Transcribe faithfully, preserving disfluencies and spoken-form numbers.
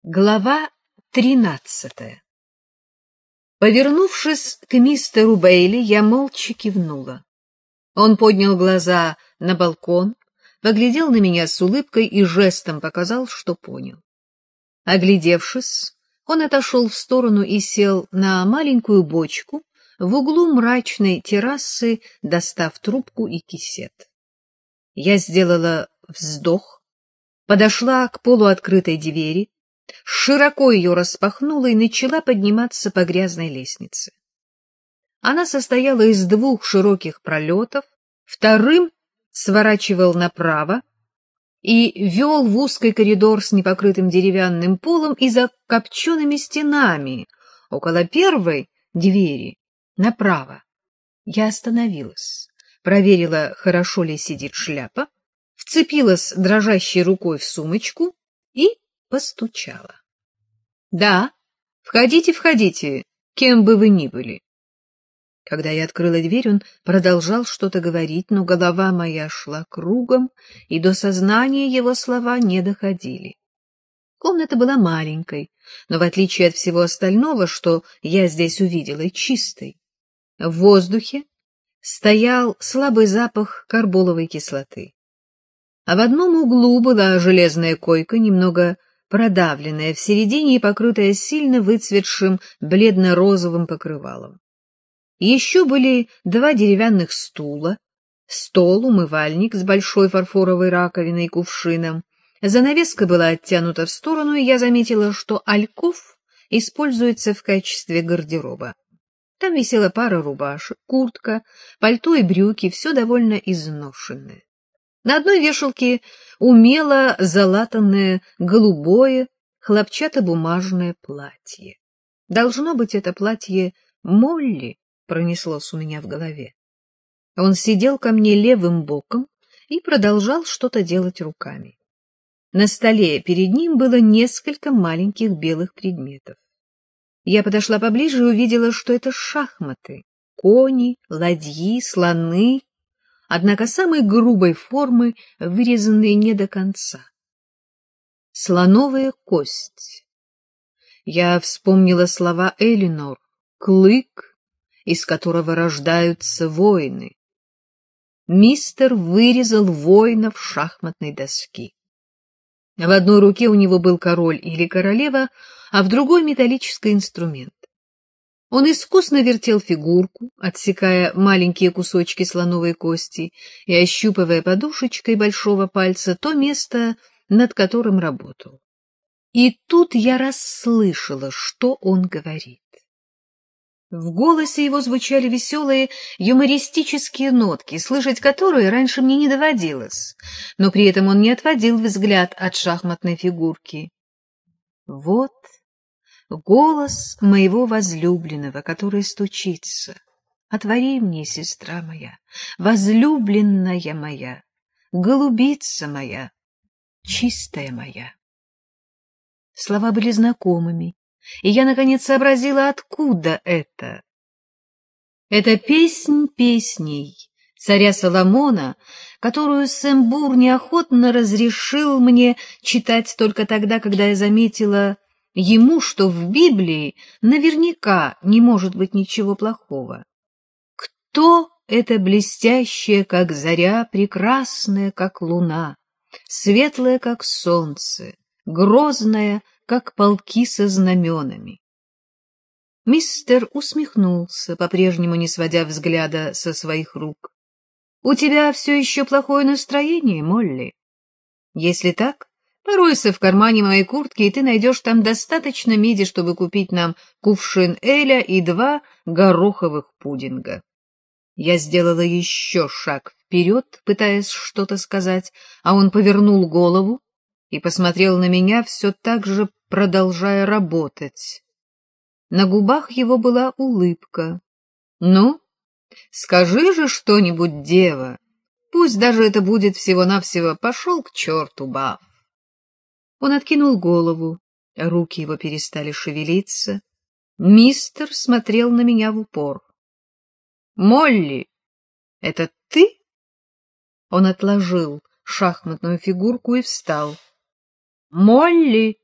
Глава тринадцатая. Повернувшись к мистеру Бейли, я молча кивнула. Он поднял глаза на балкон, поглядел на меня с улыбкой и жестом показал, что понял. Оглядевшись, он отошел в сторону и сел на маленькую бочку в углу мрачной террасы, достав трубку и кисет. Я сделала вздох, подошла к полуоткрытой двери, широко ее распахнула и начала подниматься по грязной лестнице. Она состояла из двух широких пролетов, вторым сворачивал направо и вел в узкий коридор с непокрытым деревянным полом и закопченными стенами. Около первой двери направо я остановилась, проверила, хорошо ли сидит шляпа, вцепилась дрожащей рукой в сумочку и постучала. — Да, входите, входите, кем бы вы ни были. Когда я открыла дверь, он продолжал что-то говорить, но голова моя шла кругом, и до сознания его слова не доходили. Комната была маленькой, но в отличие от всего остального, что я здесь увидела, чистой. В воздухе стоял слабый запах карболовой кислоты. А в одном углу была железная койка, немного продавленная в середине и покрытая сильно выцветшим бледно-розовым покрывалом. Еще были два деревянных стула, стол, умывальник с большой фарфоровой раковиной и кувшином. Занавеска была оттянута в сторону, и я заметила, что альков используется в качестве гардероба. Там висела пара рубашек, куртка, пальто и брюки, все довольно изношенное. На одной вешалке умело залатанное голубое хлопчатобумажное платье. Должно быть, это платье Молли, пронеслось у меня в голове. Он сидел ко мне левым боком и продолжал что-то делать руками. На столе перед ним было несколько маленьких белых предметов. Я подошла поближе и увидела, что это шахматы, кони, ладьи, слоны, однако самой грубой формы, вырезанные не до конца. Слоновая кость. Я вспомнила слова Элинор: клык, из которого рождаются воины. Мистер вырезал воинов шахматной доски. В одной руке у него был король или королева, а в другой металлический инструмент. Он искусно вертел фигурку, отсекая маленькие кусочки слоновой кости и ощупывая подушечкой большого пальца то место, над которым работал. И тут я расслышала, что он говорит. В голосе его звучали веселые юмористические нотки, слышать которые раньше мне не доводилось, но при этом он не отводил взгляд от шахматной фигурки. Вот голос моего возлюбленного, который стучится. Отвори мне, сестра моя, возлюбленная моя, голубица моя, чистая моя. Слова были знакомыми, и я, наконец, сообразила, откуда это. Это песнь песней царя Соломона, которую Сэмбур неохотно разрешил мне читать только тогда, когда я заметила ему, что в Библии наверняка не может быть ничего плохого. Кто это блестящая, как заря, прекрасная, как луна, светлая, как солнце, грозная, как полки со знаменами? Мистер усмехнулся, по-прежнему не сводя взгляда со своих рук. — У тебя все еще плохое настроение, Молли? Если так, поройся в кармане моей куртки, и ты найдешь там достаточно меди, чтобы купить нам кувшин эля и два гороховых пудинга. Я сделала еще шаг вперед, пытаясь что-то сказать, а он повернул голову и посмотрел на меня, все так же продолжая работать. На губах его была улыбка. — Ну, скажи же что-нибудь, дева, пусть даже это будет всего-навсего «пошел к черту, Баф». Он откинул голову, руки его перестали шевелиться. Мистер смотрел на меня в упор. — Молли, это ты? Он отложил шахматную фигурку и встал. — Молли!